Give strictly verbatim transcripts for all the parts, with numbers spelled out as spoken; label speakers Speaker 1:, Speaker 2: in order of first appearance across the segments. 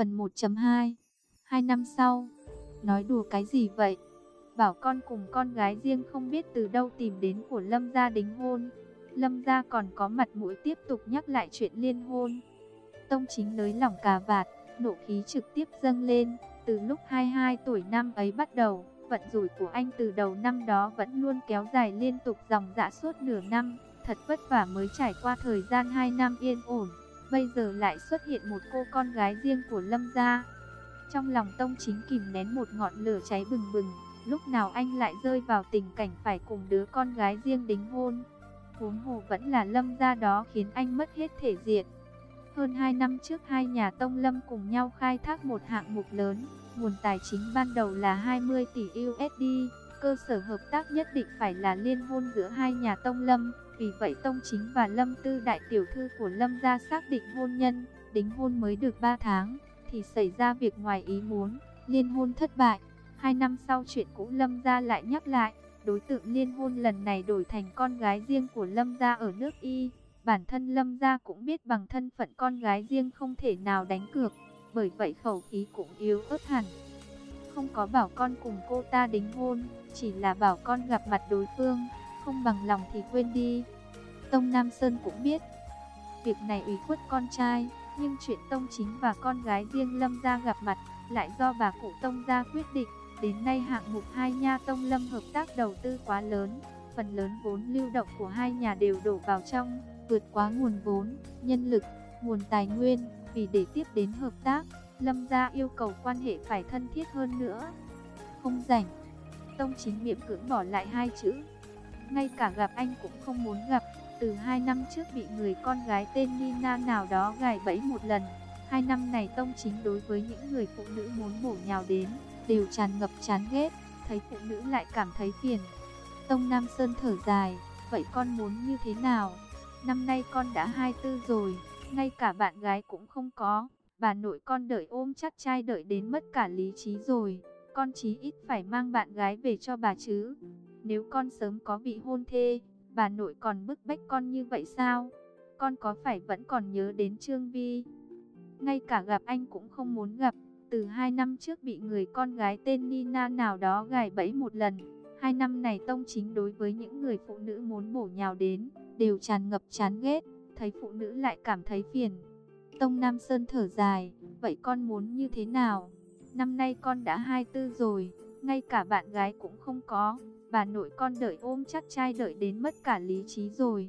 Speaker 1: Phần một chấm hai. Hai năm sau. Nói đùa cái gì vậy? Bảo con cùng con gái riêng không biết từ đâu tìm đến của Lâm gia đính hôn. Lâm gia còn có mặt mũi tiếp tục nhắc lại chuyện liên hôn. Tông Chính nới lỏng cà vạt, nộ khí trực tiếp dâng lên. Từ lúc hai mươi hai tuổi năm ấy bắt đầu, vận rủi của anh từ đầu năm đó vẫn luôn kéo dài liên tục dòng dã suốt nửa năm. Thật vất vả mới trải qua thời gian hai năm yên ổn. Bây giờ lại xuất hiện một cô con gái riêng của Lâm gia. Trong lòng Tông Chính kìm nén một ngọn lửa cháy bừng bừng. Lúc nào anh lại rơi vào tình cảnh phải cùng đứa con gái riêng đính hôn. Huống hồ vẫn là Lâm gia đó khiến anh mất hết thể diện. Hơn hai năm trước hai nhà Tông Lâm cùng nhau khai thác một hạng mục lớn. Nguồn tài chính ban đầu là hai mươi tỷ u ét đê. Cơ sở hợp tác nhất định phải là liên hôn giữa hai nhà Tông Lâm. Vì vậy Tông Chính và Lâm Tư đại tiểu thư của Lâm gia xác định hôn nhân. Đính hôn mới được ba tháng thì xảy ra việc ngoài ý muốn, liên hôn thất bại. Hai năm sau chuyện cũ Lâm gia lại nhắc lại. Đối tượng liên hôn lần này đổi thành con gái riêng của Lâm gia ở nước Y. Bản thân Lâm gia cũng biết bằng thân phận con gái riêng không thể nào đánh cược. Bởi vậy khẩu khí cũng yếu ớt hẳn. Không có bảo con cùng cô ta đính hôn, chỉ là bảo con gặp mặt đối phương. Không bằng lòng thì quên đi. Tông Nam Sơn cũng biết việc này ủy khuất con trai. Nhưng chuyện Tông Chính và con gái riêng Lâm gia gặp mặt lại do bà cụ Tông gia quyết định. Đến nay hạng mục hai nha Tông Lâm hợp tác đầu tư quá lớn. Phần lớn vốn lưu động của hai nhà đều đổ vào trong, vượt quá nguồn vốn, nhân lực, nguồn tài nguyên. Vì để tiếp đến hợp tác, Lâm gia yêu cầu quan hệ phải thân thiết hơn nữa. Không rảnh. Tông Chính miễn cưỡng bỏ lại hai chữ. Ngay cả gặp anh cũng không muốn gặp. Từ hai năm trước bị người con gái tên Nina nào đó gài bẫy một lần. Hai năm này Tông Chính đối với những người phụ nữ muốn bổ nhào đến đều tràn ngập chán ghét. Thấy phụ nữ lại cảm thấy phiền. Tông Nam Sơn thở dài. Vậy con muốn như thế nào? Năm nay con đã hai mươi tư rồi, ngay cả bạn gái cũng không có. Bà nội con đợi ôm chắc trai đợi đến mất cả lý trí rồi. Con chí ít phải mang bạn gái về cho bà chứ. Nếu con sớm có vị hôn thê, bà nội còn bức bách con như vậy sao? Con có phải vẫn còn nhớ đến Trương Vi? Ngay cả gặp anh cũng không muốn gặp. Từ hai năm trước bị người con gái tên Nina nào đó gài bẫy một lần. Hai năm này Tông Chính đối với những người phụ nữ muốn bổ nhào đến đều tràn ngập chán ghét. Thấy phụ nữ lại cảm thấy phiền. Tông Nam Sơn thở dài. Vậy con muốn như thế nào? Năm nay con đã hai mươi tư rồi, ngay cả bạn gái cũng không có. Bà nội con đợi ôm chắc trai đợi đến mất cả lý trí rồi.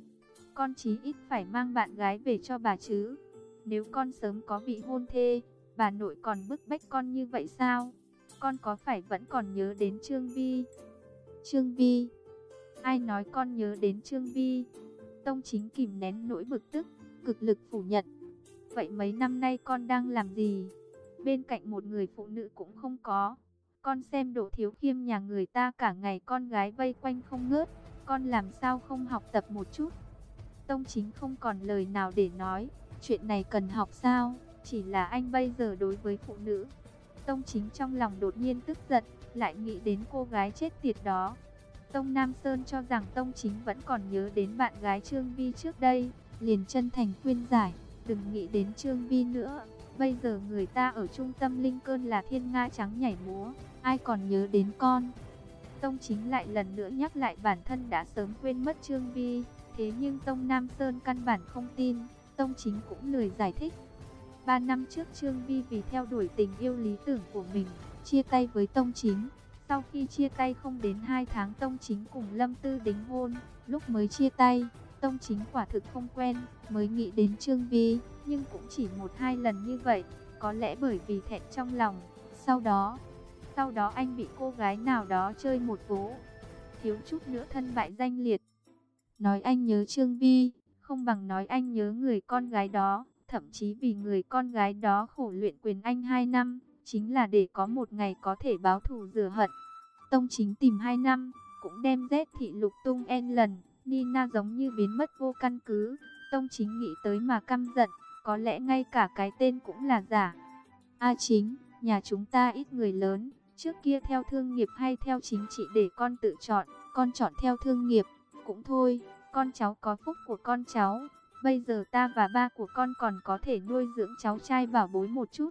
Speaker 1: Con chí ít phải mang bạn gái về cho bà chứ. Nếu con sớm có vị hôn thê, bà nội còn bức bách con như vậy sao? Con có phải vẫn còn nhớ đến Trương Vi? Trương Vi? Ai nói con nhớ đến Trương Vi? Tông Chính kìm nén nỗi bực tức, cực lực phủ nhận. Vậy mấy năm nay con đang làm gì? Bên cạnh một người phụ nữ cũng không có. Con xem Đỗ Thiếu Khiêm nhà người ta cả ngày con gái vây quanh không ngớt. Con làm sao không học tập một chút? Tông Chính không còn lời nào để nói. Chuyện này cần học sao? Chỉ là anh bây giờ đối với phụ nữ. Tông Chính trong lòng đột nhiên tức giận, lại nghĩ đến cô gái chết tiệt đó. Tông Nam Sơn cho rằng Tông Chính vẫn còn nhớ đến bạn gái Trương Vi trước đây, liền chân thành khuyên giải, đừng nghĩ đến Trương Vi nữa. Bây giờ người ta ở trung tâm Linh Cơn là thiên nga trắng nhảy múa, ai còn nhớ đến con? Tông Chính lại lần nữa nhắc lại bản thân đã sớm quên mất Trương Vi. Thế nhưng Tông Nam Sơn căn bản không tin. Tông Chính cũng lười giải thích. Ba năm trước Trương Vi vì theo đuổi tình yêu lý tưởng của mình, chia tay với Tông Chính. Sau khi chia tay không đến hai tháng Tông Chính cùng Lâm Tư đính hôn. Lúc mới chia tay, Tông Chính quả thực không quen, mới nghĩ đến Trương Vi. Nhưng cũng chỉ một hai lần như vậy, có lẽ bởi vì thẹn trong lòng. Sau đó, sau đó anh bị cô gái nào đó chơi một vố, thiếu chút nữa thân bại danh liệt. Nói anh nhớ Trương Vi, không bằng nói anh nhớ người con gái đó. Thậm chí vì người con gái đó khổ luyện quyền anh hai năm, chính là để có một ngày có thể báo thù rửa hận. Tông Chính tìm hai năm, cũng đem rét thị lục tung en lần. Nina giống như biến mất vô căn cứ. Tông Chính nghĩ tới mà căm giận, có lẽ ngay cả cái tên cũng là giả. A Chính, nhà chúng ta ít người lớn, trước kia theo thương nghiệp hay theo chính trị để con tự chọn, con chọn theo thương nghiệp. Cũng thôi, con cháu có phúc của con cháu. Bây giờ ta và ba của con còn có thể nuôi dưỡng cháu trai bảo bối một chút.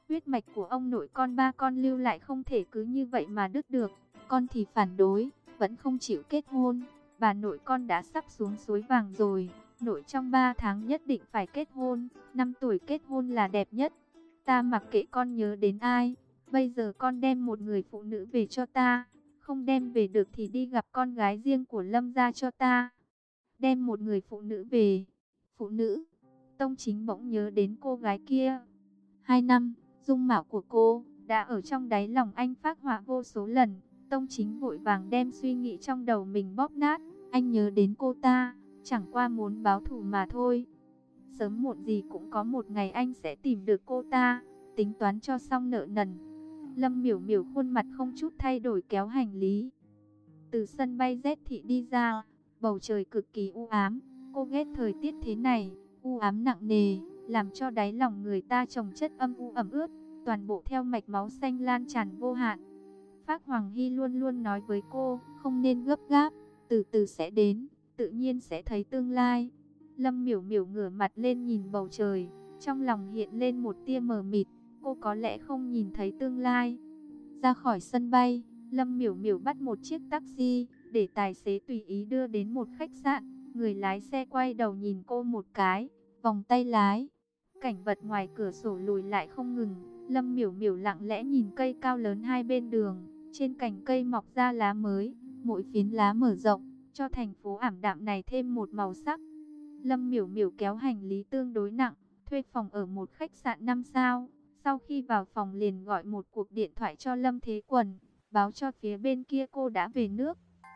Speaker 1: Huyết mạch của ông nội con ba con lưu lại không thể cứ như vậy mà đứt được. Con thì phản đối, vẫn không chịu kết hôn. Bà nội con đã sắp xuống suối vàng rồi. Nội trong ba tháng nhất định phải kết hôn. Năm tuổi kết hôn là đẹp nhất. Ta mặc kệ con nhớ đến ai. Bây giờ con đem một người phụ nữ về cho ta. Không đem về được thì đi gặp con gái riêng của Lâm gia cho ta. Đem một người phụ nữ về. Phụ nữ. Tông Chính bỗng nhớ đến cô gái kia. Hai năm, dung mạo của cô đã ở trong đáy lòng anh phác họa vô số lần. Tông Chính vội vàng đem suy nghĩ trong đầu mình bóp nát. Anh nhớ đến cô ta, chẳng qua muốn báo thù mà thôi. Sớm muộn gì cũng có một ngày anh sẽ tìm được cô ta, tính toán cho xong nợ nần. Lâm Miểu Miểu khuôn mặt không chút thay đổi kéo hành lý. Từ sân bay Z thị đi ra, bầu trời cực kỳ u ám. Cô ghét thời tiết thế này, u ám nặng nề, làm cho đáy lòng người ta chồng chất âm u ẩm ướt, toàn bộ theo mạch máu xanh lan tràn vô hạn. Phác Hoàng Hy luôn luôn nói với cô, không nên gấp gáp, từ từ sẽ đến, tự nhiên sẽ thấy tương lai. Lâm Miểu Miểu ngửa mặt lên nhìn bầu trời, trong lòng hiện lên một tia mờ mịt, cô có lẽ không nhìn thấy tương lai. Ra khỏi sân bay, Lâm Miểu Miểu bắt một chiếc taxi, để tài xế tùy ý đưa đến một khách sạn. Người lái xe quay đầu nhìn cô một cái, vòng tay lái. Cảnh vật ngoài cửa sổ lùi lại không ngừng. Lâm Miểu Miểu lặng lẽ nhìn cây cao lớn hai bên đường. Trên cành cây mọc ra lá mới, mỗi phiến lá mở rộng, cho thành phố ảm đạm này thêm một màu sắc. Lâm Miểu Miểu kéo hành lý tương đối nặng, thuê phòng ở một khách sạn năm sao. Sau khi vào phòng liền gọi một cuộc điện thoại cho Lâm Thế Quần, báo cho phía bên kia cô đã về nước.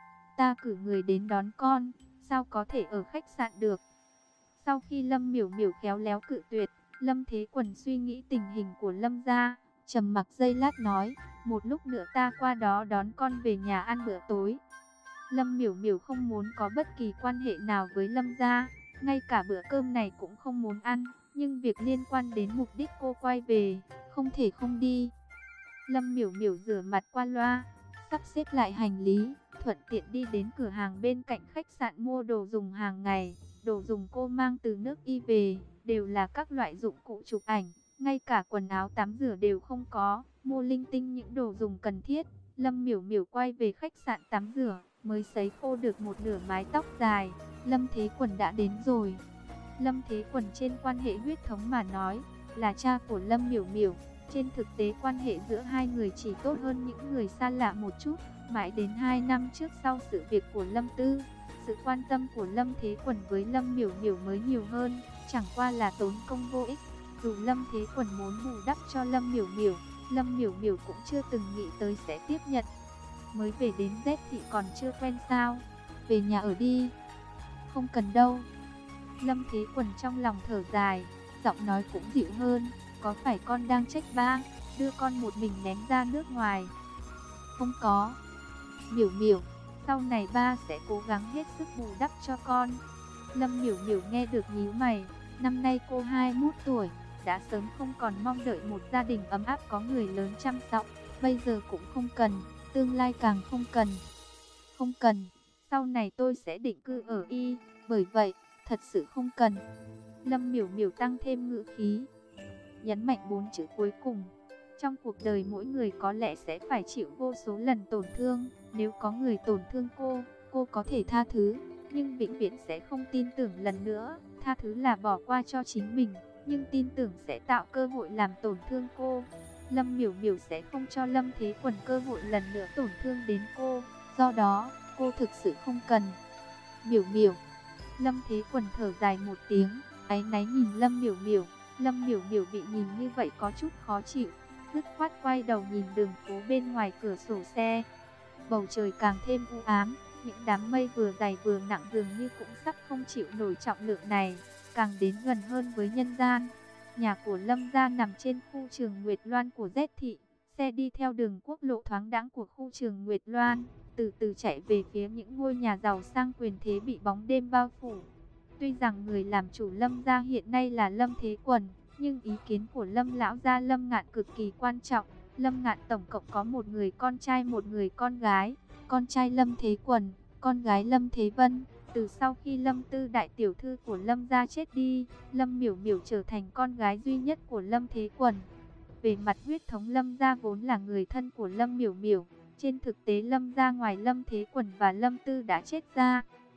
Speaker 1: Ta cử người đến đón con, sao có thể ở khách sạn được? Sau khi Lâm Miểu Miểu khéo léo cự tuyệt, Lâm Thế Quần suy nghĩ tình hình của Lâm gia, trầm mặc giây lát nói, một lúc nữa ta qua đó đón con về nhà ăn bữa tối. Lâm Miểu Miểu không muốn có bất kỳ quan hệ nào với Lâm gia, ngay cả bữa cơm này cũng không muốn ăn, nhưng việc liên quan đến mục đích cô quay về, không thể không đi. Lâm Miểu Miểu rửa mặt qua loa, sắp xếp lại hành lý, thuận tiện đi đến cửa hàng bên cạnh khách sạn mua đồ dùng hàng ngày. Đồ dùng cô mang từ nước Y về, đều là các loại dụng cụ chụp ảnh, ngay cả quần áo tắm rửa đều không có, mua linh tinh những đồ dùng cần thiết. Lâm Miểu Miểu quay về khách sạn tắm rửa, mới sấy khô được một nửa mái tóc dài. Lâm Thế Quần đã đến rồi. Lâm Thế Quần trên quan hệ huyết thống mà nói, là cha của Lâm Miểu Miểu. Trên thực tế quan hệ giữa hai người chỉ tốt hơn những người xa lạ một chút. Mãi đến hai năm trước sau sự việc của Lâm Tư, sự quan tâm của Lâm Thế Quần với Lâm Miểu Miểu mới nhiều hơn, chẳng qua là tốn công vô ích. Dù Lâm Thế Quần muốn bù đắp cho Lâm Miểu Miểu, Lâm Miểu Miểu cũng chưa từng nghĩ tới sẽ tiếp nhận. Mới về đến Z thị còn chưa quen sao? Về nhà ở đi. Không cần đâu. Lâm Thế Quần trong lòng thở dài, giọng nói cũng dịu hơn. Có phải con đang trách ba, đưa con một mình ném ra nước ngoài? Không có. Miểu Miểu, sau này ba sẽ cố gắng hết sức bù đắp cho con. Lâm Miểu Miểu nghe được nhíu mày. Năm nay cô hai mươi mốt tuổi, đã sớm không còn mong đợi một gia đình ấm áp có người lớn chăm sóc. Bây giờ cũng không cần, tương lai càng không cần. Không cần, sau này tôi sẽ định cư ở Y, bởi vậy, thật sự không cần. Lâm Miểu Miểu tăng thêm ngữ khí, nhấn mạnh bốn chữ cuối cùng. Trong cuộc đời mỗi người có lẽ sẽ phải chịu vô số lần tổn thương. Nếu có người tổn thương cô, cô có thể tha thứ, nhưng vĩnh viễn sẽ không tin tưởng lần nữa. Tha thứ là bỏ qua cho chính mình, nhưng tin tưởng sẽ tạo cơ hội làm tổn thương cô. Lâm Miểu Miểu sẽ không cho Lâm Thế Quần cơ hội lần nữa tổn thương đến cô. Do đó, cô thực sự không cần. Miểu Miểu. Lâm Thế Quần thở dài một tiếng, áy náy nhìn Lâm Miểu Miểu. Lâm Miểu Miểu bị nhìn như vậy có chút khó chịu, dứt khoát quay đầu nhìn đường phố bên ngoài cửa sổ xe. Bầu trời càng thêm u ám, những đám mây vừa dày vừa nặng dường như cũng sắp không chịu nổi trọng lượng này, càng đến gần hơn với nhân gian. Nhà của Lâm gia nằm trên khu trường Nguyệt Loan của Z thị, xe đi theo đường quốc lộ thoáng đãng của khu trường Nguyệt Loan, từ từ chạy về phía những ngôi nhà giàu sang quyền thế bị bóng đêm bao phủ. Tuy rằng người làm chủ Lâm gia hiện nay là Lâm Thế Quần, nhưng ý kiến của Lâm lão gia Lâm Ngạn cực kỳ quan trọng. Lâm Ngạn tổng cộng có một người con trai, một người con gái. Con trai Lâm Thế Quần, con gái Lâm Thế Vân. Từ sau khi Lâm Tư đại tiểu thư của Lâm gia chết đi, Lâm Miểu Miểu trở thành con gái duy nhất của Lâm Thế Quần. Về mặt huyết thống, Lâm gia vốn là người thân của Lâm Miểu Miểu. Trên thực tế Lâm gia ngoài Lâm Thế Quần và Lâm Tư đã chết ra,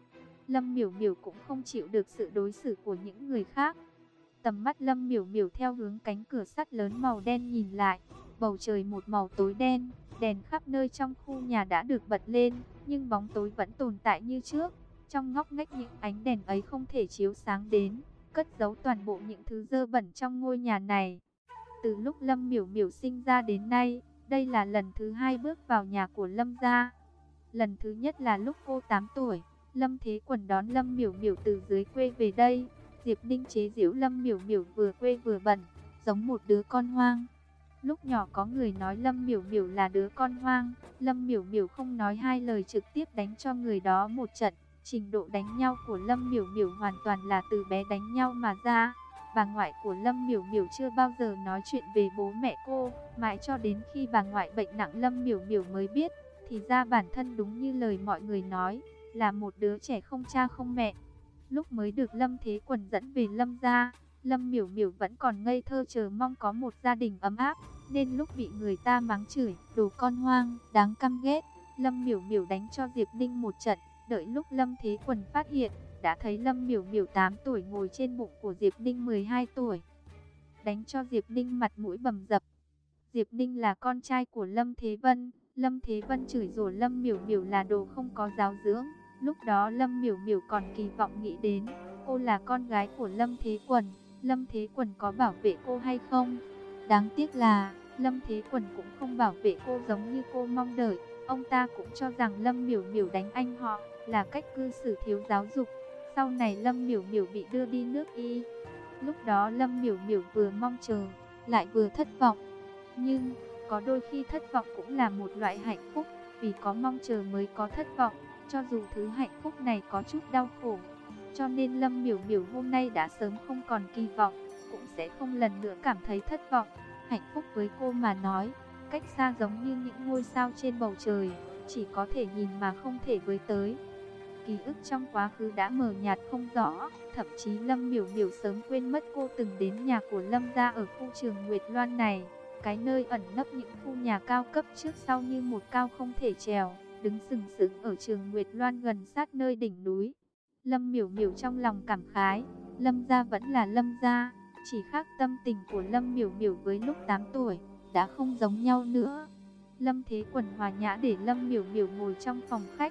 Speaker 1: Lâm Miểu Miểu cũng không chịu được sự đối xử của những người khác. Tầm mắt Lâm Miểu Miểu theo hướng cánh cửa sắt lớn màu đen nhìn lại, bầu trời một màu tối đen, đèn khắp nơi trong khu nhà đã được bật lên, nhưng bóng tối vẫn tồn tại như trước. Trong ngóc ngách những ánh đèn ấy không thể chiếu sáng đến, cất giấu toàn bộ những thứ dơ bẩn trong ngôi nhà này. Từ lúc Lâm Miểu Miểu sinh ra đến nay, đây là lần thứ hai bước vào nhà của Lâm gia. Lần thứ nhất là lúc cô tám tuổi, Lâm Thế Quần đón Lâm Miểu Miểu từ dưới quê về đây. Diệp Ninh chế giễu Lâm Miểu Miểu vừa quê vừa bẩn, giống một đứa con hoang. Lúc nhỏ có người nói Lâm Miểu Miểu là đứa con hoang, Lâm Miểu Miểu không nói hai lời trực tiếp đánh cho người đó một trận. Trình độ đánh nhau của Lâm Miểu Miểu hoàn toàn là từ bé đánh nhau mà ra. Bà ngoại của Lâm Miểu Miểu chưa bao giờ nói chuyện về bố mẹ cô, mãi cho đến khi bà ngoại bệnh nặng Lâm Miểu Miểu mới biết, thì ra bản thân đúng như lời mọi người nói, là một đứa trẻ không cha không mẹ. Lúc mới được Lâm Thế Quần dẫn về Lâm gia, Lâm Miểu Miểu vẫn còn ngây thơ chờ mong có một gia đình ấm áp, nên lúc bị người ta mắng chửi, đồ con hoang, đáng căm ghét, Lâm Miểu Miểu đánh cho Diệp Ninh một trận. Đợi lúc Lâm Thế Quần phát hiện, đã thấy Lâm Miểu Miểu tám tuổi ngồi trên bụng của Diệp Ninh mười hai tuổi. Đánh cho Diệp Ninh mặt mũi bầm dập. Diệp Ninh là con trai của Lâm Thế Vân. Lâm Thế Vân chửi rủa Lâm Miểu Miểu là đồ không có giáo dưỡng. Lúc đó Lâm Miểu Miểu còn kỳ vọng nghĩ đến, cô là con gái của Lâm Thế Quần, Lâm Thế Quần có bảo vệ cô hay không? Đáng tiếc là, Lâm Thế Quần cũng không bảo vệ cô giống như cô mong đợi. Ông ta cũng cho rằng Lâm Miểu Miểu đánh anh họ là cách cư xử thiếu giáo dục. Sau này Lâm Miểu Miểu bị đưa đi nước Y. Lúc đó Lâm Miểu Miểu vừa mong chờ, lại vừa thất vọng. Nhưng, có đôi khi thất vọng cũng là một loại hạnh phúc, vì có mong chờ mới có thất vọng, cho dù thứ hạnh phúc này có chút đau khổ. Cho nên Lâm Miểu Miểu hôm nay đã sớm không còn kỳ vọng, cũng sẽ không lần nữa cảm thấy thất vọng. Hạnh phúc với cô mà nói, cách xa giống như những ngôi sao trên bầu trời, chỉ có thể nhìn mà không thể với tới. Ký ức trong quá khứ đã mờ nhạt không rõ, thậm chí Lâm Miểu Miểu sớm quên mất cô từng đến nhà của Lâm gia ở khu trường Nguyệt Loan này. Cái nơi ẩn nấp những khu nhà cao cấp trước sau như một cao không thể trèo, đứng sừng sững ở trường Nguyệt Loan gần sát nơi đỉnh núi. Lâm Miểu Miểu trong lòng cảm khái, Lâm gia vẫn là Lâm gia, chỉ khác tâm tình của Lâm Miểu Miểu với lúc tám tuổi, đã không giống nhau nữa. Lâm Thế Quần hòa nhã để Lâm Miểu Miểu ngồi trong phòng khách,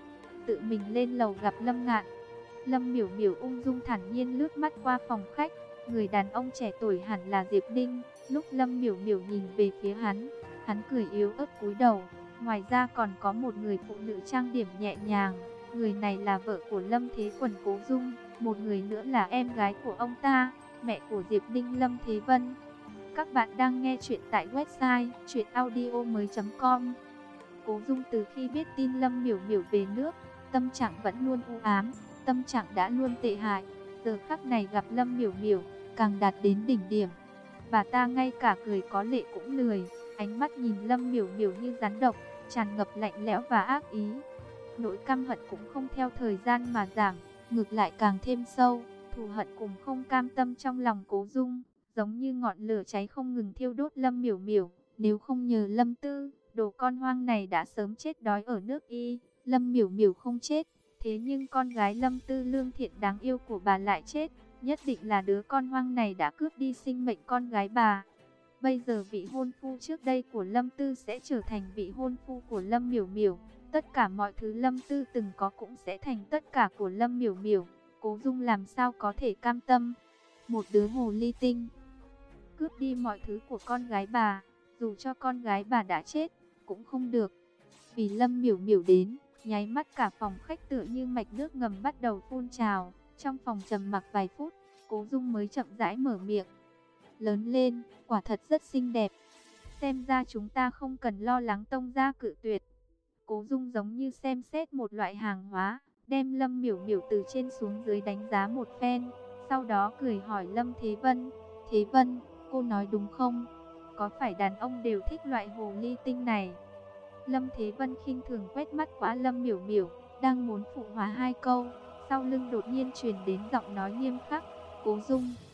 Speaker 1: tự mình lên lầu gặp Lâm Ngạn. Lâm Miểu Miểu ung dung thản nhiên lướt mắt qua phòng khách, người đàn ông trẻ tuổi hẳn là Diệp Ninh. Lúc Lâm Miểu Miểu nhìn về phía hắn, hắn cười yếu ớt cúi đầu. Ngoài ra còn có một người phụ nữ trang điểm nhẹ nhàng, người này là vợ của Lâm Thế Quần Cố Dung, một người nữa là em gái của ông ta, mẹ của Diệp Ninh Lâm Thế Vân. Các bạn đang nghe chuyện tại website truyện audio mới chấm com. Cố Dung từ khi biết tin Lâm Miểu Miểu về nước, tâm trạng vẫn luôn u ám, tâm trạng đã luôn tệ hại. Giờ khắc này gặp Lâm Miểu Miểu, càng đạt đến đỉnh điểm. Bà ta ngay cả cười có lệ cũng lười, ánh mắt nhìn Lâm Miểu Miểu như rắn độc, tràn ngập lạnh lẽo và ác ý. Nỗi căm hận cũng không theo thời gian mà giảm, ngược lại càng thêm sâu. Thù hận cùng không cam tâm trong lòng Cố Dung, giống như ngọn lửa cháy không ngừng thiêu đốt Lâm Miểu Miểu. Nếu không nhờ Lâm Tư, đồ con hoang này đã sớm chết đói ở nước Y. Lâm Miểu Miểu không chết, thế nhưng con gái Lâm Tư lương thiện đáng yêu của bà lại chết. Nhất định là đứa con hoang này đã cướp đi sinh mệnh con gái bà. Bây giờ vị hôn phu trước đây của Lâm Tư sẽ trở thành vị hôn phu của Lâm Miểu Miểu. Tất cả mọi thứ Lâm Tư từng có cũng sẽ thành tất cả của Lâm Miểu Miểu. Cố Dung làm sao có thể cam tâm. Một đứa hồ ly tinh cướp đi mọi thứ của con gái bà, dù cho con gái bà đã chết, cũng không được. Vì Lâm Miểu Miểu đến, nháy mắt cả phòng khách tựa như mạch nước ngầm bắt đầu phun trào. Trong phòng trầm mặc vài phút, Cố Dung mới chậm rãi mở miệng. Lớn lên, quả thật rất xinh đẹp. Xem ra chúng ta không cần lo lắng tông gia cự tuyệt. Cố Dung giống như xem xét một loại hàng hóa, đem Lâm Miểu Miểu từ trên xuống dưới đánh giá một phen. Sau đó cười hỏi Lâm Thế Vân. Thế Vân, cô nói đúng không? Có phải đàn ông đều thích loại hồ ly tinh này? Lâm Thế Vân khinh thường quét mắt qua Lâm Miểu Miểu, đang muốn phụ họa hai câu. Sau lưng đột nhiên truyền đến giọng nói nghiêm khắc. Cố Dung,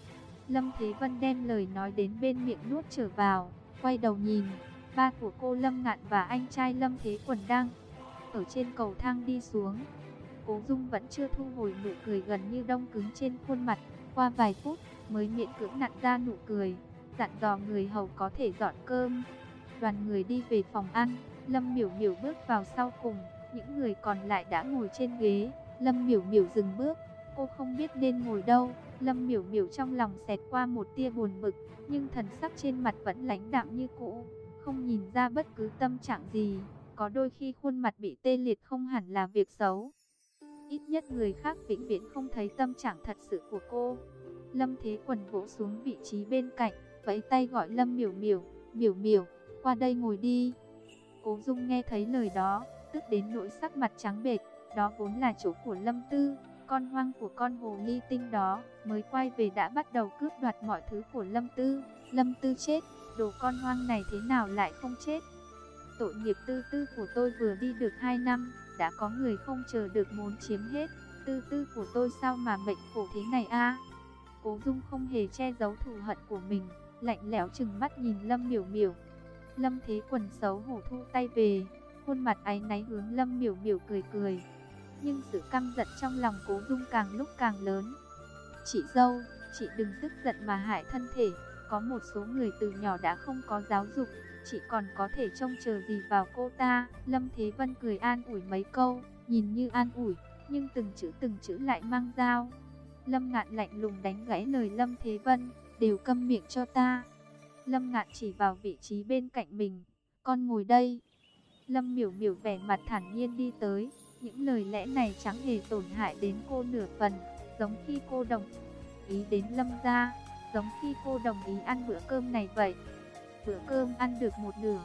Speaker 1: Lâm Thế Vân đem lời nói đến bên miệng nuốt trở vào, quay đầu nhìn, ba của cô Lâm Ngạn và anh trai Lâm Thế Quần đang ở trên cầu thang đi xuống. Cố Dung vẫn chưa thu hồi nụ cười gần như đông cứng trên khuôn mặt, qua vài phút mới miễn cưỡng nặn ra nụ cười, dặn dò người hầu có thể dọn cơm. Đoàn người đi về phòng ăn, Lâm Miểu Miểu bước vào sau cùng, những người còn lại đã ngồi trên ghế. Lâm Miểu Miểu dừng bước, cô không biết nên ngồi đâu. Lâm Miểu Miểu trong lòng xẹt qua một tia buồn bực, nhưng thần sắc trên mặt vẫn lãnh đạm như cũ, không nhìn ra bất cứ tâm trạng gì. Có đôi khi khuôn mặt bị tê liệt không hẳn là việc xấu. Ít nhất người khác vĩnh viễn không thấy tâm trạng thật sự của cô. Lâm Thế Quần vỗ xuống vị trí bên cạnh, vẫy tay gọi Lâm Miểu Miểu, "Miểu Miểu, qua đây ngồi đi." Cố Dung nghe thấy lời đó, tức đến nỗi sắc mặt trắng bệch. Đó vốn là chỗ của Lâm Tư, con hoang của con hồ ly tinh đó, mới quay về đã bắt đầu cướp đoạt mọi thứ của Lâm Tư. Lâm Tư chết, đồ con hoang này thế nào lại không chết? Tội nghiệp Tư Tư của tôi vừa đi được hai năm, đã có người không chờ được muốn chiếm hết. Tư Tư của tôi sao mà mệnh khổ thế này a? Cố Dung không hề che giấu thù hận của mình, lạnh lẽo trừng mắt nhìn Lâm Miểu Miểu. Lâm Thế Quần xấu hổ thu tay về, khuôn mặt áy náy hướng Lâm Miểu Miểu cười cười. Nhưng sự căm giận trong lòng Cố Dung càng lúc càng lớn. "Chị dâu, chị đừng tức giận mà hại thân thể. Có một số người từ nhỏ đã không có giáo dục, chị còn có thể trông chờ gì vào cô ta?" Lâm Thế Vân cười an ủi mấy câu, nhìn như an ủi, nhưng từng chữ từng chữ lại mang dao. Lâm Ngạn lạnh lùng đánh gãy lời Lâm Thế Vân, "Đều câm miệng cho ta." Lâm Ngạn chỉ vào vị trí bên cạnh mình, "Con ngồi đây." Lâm Miểu Miểu vẻ mặt thản nhiên đi tới, những lời lẽ này chẳng hề tổn hại đến cô nửa phần, giống khi cô đồng ý đến Lâm gia, giống khi cô đồng ý ăn bữa cơm này vậy. Bữa cơm ăn được một nửa.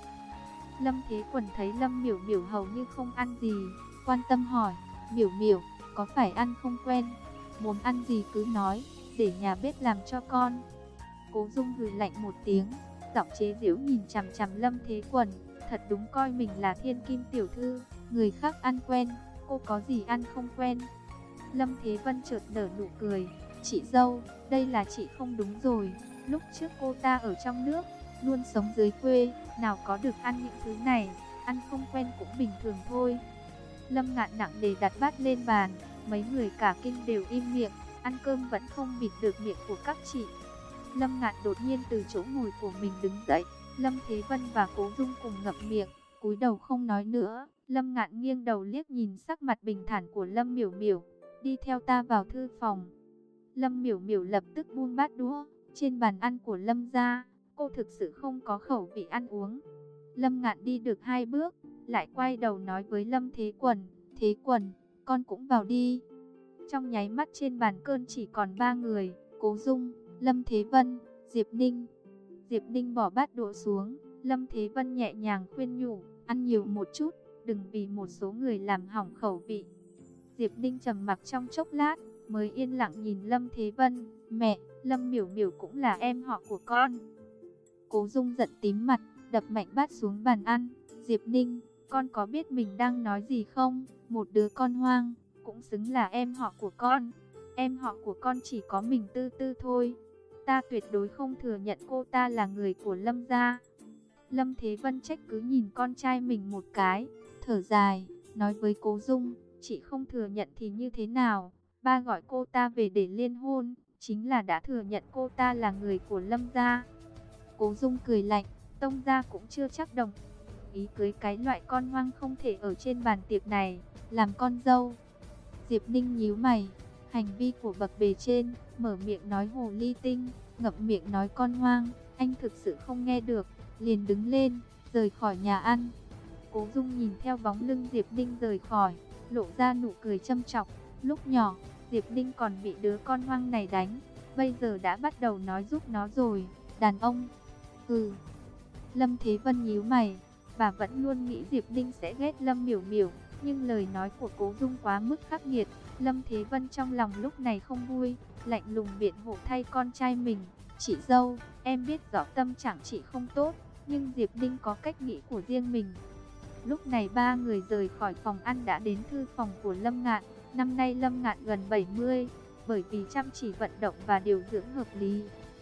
Speaker 1: Lâm Thế Quần thấy Lâm Miểu Miểu hầu như không ăn gì, quan tâm hỏi, "Miểu Miểu, có phải ăn không quen? Muốn ăn gì cứ nói, để nhà bếp làm cho con." Cố Dung hừ lạnh một tiếng, giọng chế giễu nhìn chằm chằm Lâm Thế Quần, thật đúng coi mình là thiên kim tiểu thư, người khác ăn quen, cô có gì ăn không quen. Lâm Thế Vân chợt nở nụ cười, "Chị dâu, đây là chị không đúng rồi, lúc trước cô ta ở trong nước, luôn sống dưới quê, nào có được ăn những thứ này, ăn không quen cũng bình thường thôi." Lâm Ngạn nặng nề đặt bát lên bàn, mấy người cả kinh đều im miệng, ăn cơm vẫn không bịt được miệng của các chị. Lâm Ngạn đột nhiên từ chỗ ngồi của mình đứng dậy, Lâm Thế Vân và Cố Dung cùng ngậm miệng, cúi đầu không nói nữa. Lâm Ngạn nghiêng đầu liếc nhìn sắc mặt bình thản của Lâm Miểu Miểu, "Đi theo ta vào thư phòng." Lâm Miểu Miểu lập tức buông bát đũa, trên bàn ăn của Lâm gia, cô thực sự không có khẩu vị ăn uống. Lâm Ngạn đi được hai bước, lại quay đầu nói với Lâm Thế Quần, "Thế Quần, con cũng vào đi." Trong nháy mắt trên bàn cơm chỉ còn ba người, Cố Dung, Lâm Thế Vân, Diệp Ninh. Diệp Ninh bỏ bát đũa xuống, Lâm Thế Vân nhẹ nhàng khuyên nhủ, "Ăn nhiều một chút, đừng vì một số người làm hỏng khẩu vị." Diệp Ninh trầm mặc trong chốc lát, mới yên lặng nhìn Lâm Thế Vân, "Mẹ, Lâm Miểu Miểu cũng là em họ của con." Cố Dung giận tím mặt, đập mạnh bát xuống bàn ăn, "Diệp Ninh, con có biết mình đang nói gì không? Một đứa con hoang, cũng xứng là em họ của con. Em họ của con chỉ có mình Tư Tư thôi. Ta tuyệt đối không thừa nhận cô ta là người của Lâm gia." Lâm Thế Vân trách cứ nhìn con trai mình một cái, thở dài, nói với Cố Dung, "Chị không thừa nhận thì như thế nào? Ba gọi cô ta về để liên hôn, chính là đã thừa nhận cô ta là người của Lâm gia." Cố Dung cười lạnh, "Tông gia cũng chưa chắc đồng ý cưới cái loại con hoang không thể ở trên bàn tiệc này, làm con dâu." Diệp Ninh nhíu mày, hành vi của bậc bề trên, mở miệng nói hồ ly tinh, ngậm miệng nói con hoang, anh thực sự không nghe được, liền đứng lên, rời khỏi nhà ăn. Cố Dung nhìn theo bóng lưng Diệp Ninh rời khỏi, lộ ra nụ cười châm chọc, lúc nhỏ, Diệp Ninh còn bị đứa con hoang này đánh, bây giờ đã bắt đầu nói giúp nó rồi, đàn ông. Ừ. Lâm Thế Vân nhíu mày, bà vẫn luôn nghĩ Diệp Ninh sẽ ghét Lâm Miểu Miểu, nhưng lời nói của Cố Dung quá mức khắc nghiệt, Lâm Thế Vân trong lòng lúc này không vui, lạnh lùng biện hộ thay con trai mình, "Chị dâu, em biết rõ tâm trạng chị không tốt, nhưng Diệp Ninh có cách nghĩ của riêng mình." Lúc này ba người rời khỏi phòng ăn đã đến thư phòng của Lâm Ngạn. Năm nay Lâm Ngạn gần bảy mươi, bởi vì chăm chỉ vận động và điều dưỡng hợp lý,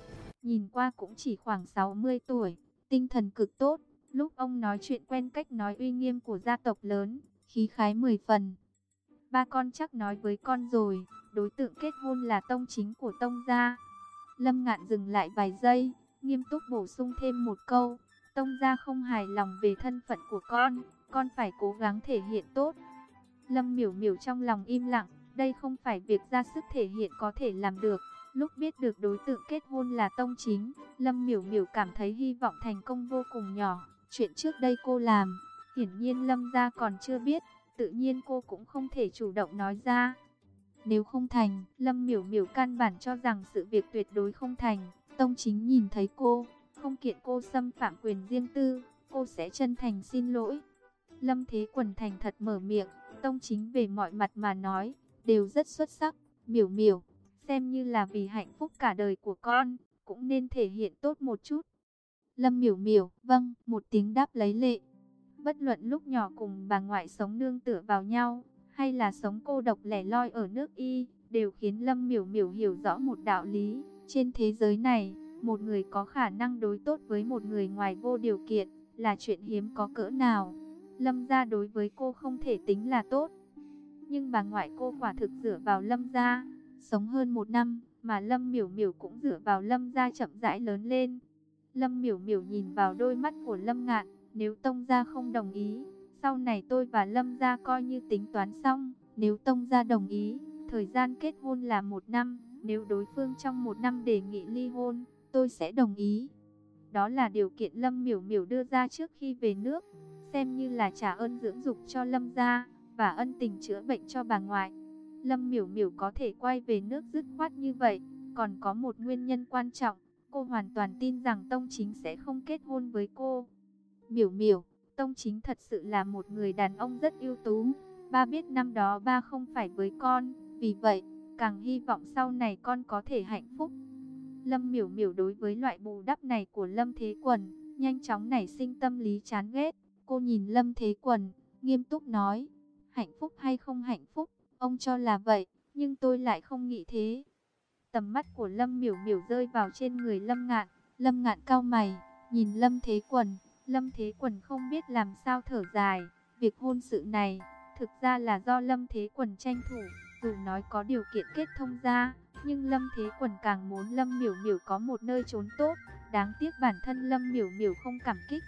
Speaker 1: nhìn qua cũng chỉ khoảng sáu mươi tuổi, tinh thần cực tốt. Lúc ông nói chuyện quen cách nói uy nghiêm của gia tộc lớn, khí khái mười phần. Ba con chắc nói với con rồi, đối tượng kết hôn là tông chính của tông gia. Lâm Ngạn dừng lại vài giây, nghiêm túc bổ sung thêm một câu. Tông gia không hài lòng về thân phận của con, con phải cố gắng thể hiện tốt. Lâm Miểu Miểu trong lòng im lặng, đây không phải việc ra sức thể hiện có thể làm được. Lúc biết được đối tượng kết hôn là tông chính, Lâm Miểu Miểu cảm thấy hy vọng thành công vô cùng nhỏ. Chuyện trước đây cô làm, hiển nhiên Lâm gia còn chưa biết, tự nhiên cô cũng không thể chủ động nói ra. Nếu không thành, Lâm Miểu Miểu căn bản cho rằng sự việc tuyệt đối không thành. Tông chính nhìn thấy cô, không kiện cô xâm phạm quyền riêng tư, cô sẽ chân thành xin lỗi. Lâm Thế Quần thành thật mở miệng, tông chính về mọi mặt mà nói, đều rất xuất sắc. Miểu Miểu, xem như là vì hạnh phúc cả đời của con, cũng nên thể hiện tốt một chút. Lâm Miểu Miểu, vâng, một tiếng đáp lấy lệ. Bất luận lúc nhỏ cùng bà ngoại sống nương tựa vào nhau, hay là sống cô độc lẻ loi ở nước Y, đều khiến Lâm Miểu Miểu hiểu rõ một đạo lý. Trên thế giới này, một người có khả năng đối tốt với một người ngoài vô điều kiện, là chuyện hiếm có cỡ nào. Lâm gia đối với cô không thể tính là tốt, nhưng bà ngoại cô quả thực dựa vào Lâm gia, sống hơn một năm, mà Lâm Miểu Miểu cũng dựa vào Lâm gia chậm rãi lớn lên. Lâm Miểu Miểu nhìn vào đôi mắt của Lâm Ngạn, nếu tông gia không đồng ý, sau này tôi và Lâm gia coi như tính toán xong. Nếu tông gia đồng ý, thời gian kết hôn là một năm, nếu đối phương trong một năm đề nghị ly hôn, tôi sẽ đồng ý. Đó là điều kiện Lâm Miểu Miểu đưa ra trước khi về nước, xem như là trả ơn dưỡng dục cho Lâm gia và ân tình chữa bệnh cho bà ngoại. Lâm Miểu Miểu có thể quay về nước dứt khoát như vậy, còn có một nguyên nhân quan trọng, cô hoàn toàn tin rằng tông chính sẽ không kết hôn với cô. Miểu Miểu, tông chính thật sự là một người đàn ông rất ưu tú. Ba biết năm đó ba không phải với con, vì vậy, càng hy vọng sau này con có thể hạnh phúc. Lâm Miểu Miểu đối với loại bù đắp này của Lâm Thế Quần, nhanh chóng nảy sinh tâm lý chán ghét. Cô nhìn Lâm Thế Quần, nghiêm túc nói, hạnh phúc hay không hạnh phúc, ông cho là vậy, nhưng tôi lại không nghĩ thế. Tầm mắt của Lâm Miểu Miểu rơi vào trên người Lâm Ngạn, Lâm Ngạn cau mày, nhìn Lâm Thế Quần, Lâm Thế Quần không biết làm sao thở dài, việc hôn sự này, thực ra là do Lâm Thế Quần tranh thủ, dù nói có điều kiện kết thông ra, nhưng Lâm Thế Quần càng muốn Lâm Miểu Miểu có một nơi trốn tốt, đáng tiếc bản thân Lâm Miểu Miểu không cảm kích.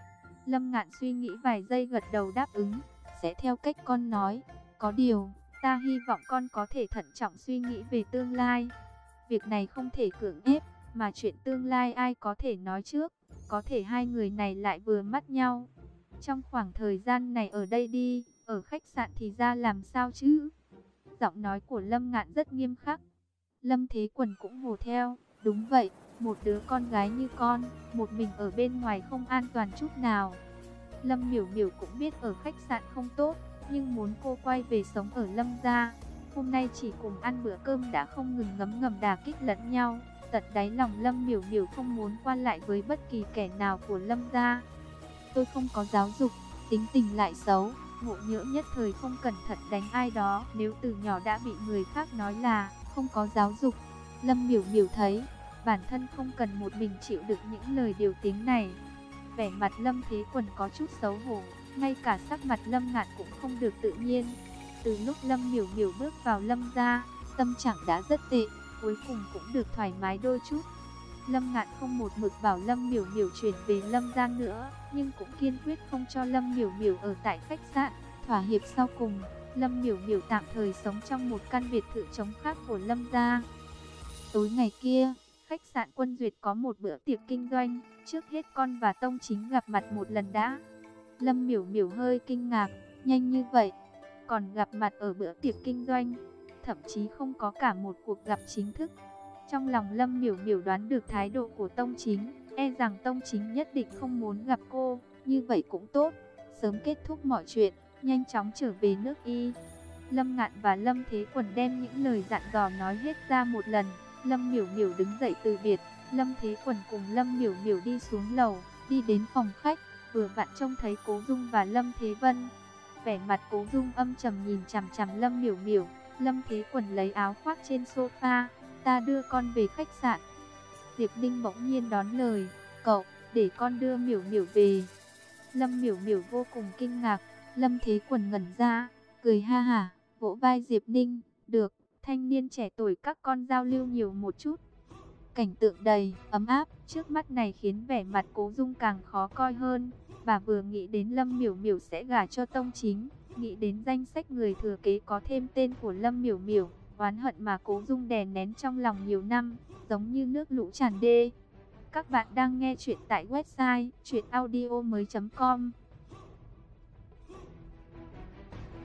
Speaker 1: Lâm Ngạn suy nghĩ vài giây gật đầu đáp ứng, sẽ theo cách con nói, có điều, ta hy vọng con có thể thận trọng suy nghĩ về tương lai. Việc này không thể cưỡng ép, mà chuyện tương lai ai có thể nói trước, có thể hai người này lại vừa mắt nhau. Trong khoảng thời gian này ở đây đi, ở khách sạn thì ra làm sao chứ? Giọng nói của Lâm Ngạn rất nghiêm khắc. Lâm Thế Quần cũng hùa theo, đúng vậy, một đứa con gái như con, một mình ở bên ngoài không an toàn chút nào. Lâm Miểu Miểu cũng biết ở khách sạn không tốt, nhưng muốn cô quay về sống ở Lâm gia. Hôm nay chỉ cùng ăn bữa cơm đã không ngừng ngấm ngầm đả kích lẫn nhau. Tận đáy lòng Lâm Miểu Miểu không muốn qua lại với bất kỳ kẻ nào của Lâm gia. Tôi không có giáo dục, tính tình lại xấu, ngộ nhỡ nhất thời không cẩn thận đánh ai đó. Nếu từ nhỏ đã bị người khác nói là không có giáo dục, Lâm Miểu Miểu thấy bản thân không cần một mình chịu đựng những lời điều tiếng này. Vẻ mặt Lâm Thế Quần có chút xấu hổ, ngay cả sắc mặt Lâm Ngạn cũng không được tự nhiên. Từ lúc Lâm Miểu Miểu bước vào Lâm gia, tâm trạng đã rất tệ, cuối cùng cũng được thoải mái đôi chút. Lâm Ngạn không một mực bảo Lâm Miểu Miểu chuyển về Lâm gia nữa, nhưng cũng kiên quyết không cho Lâm Miểu Miểu ở tại khách sạn. Thỏa hiệp sau cùng, Lâm Miểu Miểu tạm thời sống trong một căn biệt thự trống khác của Lâm gia. Tối ngày kia, khách sạn Quân Duyệt có một bữa tiệc kinh doanh, trước hết con và tông chính gặp mặt một lần đã. Lâm Miểu Miểu hơi kinh ngạc, nhanh như vậy, còn gặp mặt ở bữa tiệc kinh doanh, thậm chí không có cả một cuộc gặp chính thức. Trong lòng Lâm Miểu Miểu đoán được thái độ của tông chính, e rằng tông chính nhất định không muốn gặp cô, như vậy cũng tốt, sớm kết thúc mọi chuyện, nhanh chóng trở về nước Y. Lâm Ngạn và Lâm Thế Quần đem những lời dặn dò nói hết ra một lần. Lâm Miểu Miểu đứng dậy từ biệt, Lâm Thế Quần cùng Lâm Miểu Miểu đi xuống lầu, đi đến phòng khách, vừa vặn trông thấy Cố Dung và Lâm Thế Vân. Vẻ mặt Cố Dung âm trầm nhìn chằm chằm Lâm Miểu Miểu, Lâm Thế Quần lấy áo khoác trên sofa, ta đưa con về khách sạn. Diệp Ninh bỗng nhiên đón lời, cậu, để con đưa Miểu Miểu về. Lâm Miểu Miểu vô cùng kinh ngạc, Lâm Thế Quần ngẩn ra, cười ha hả, vỗ vai Diệp Ninh, được, thanh niên trẻ tuổi các con giao lưu nhiều một chút. Cảnh tượng đầy ấm áp trước mắt này khiến vẻ mặt Cố Dung càng khó coi hơn. Bà vừa nghĩ đến Lâm Miểu Miểu sẽ gả cho Tông Chính, nghĩ đến danh sách người thừa kế có thêm tên của Lâm Miểu Miểu, oán hận mà Cố Dung đè nén trong lòng nhiều năm, giống như nước lũ tràn đê. Các bạn đang nghe chuyện tại website truyện audio mới chấm com.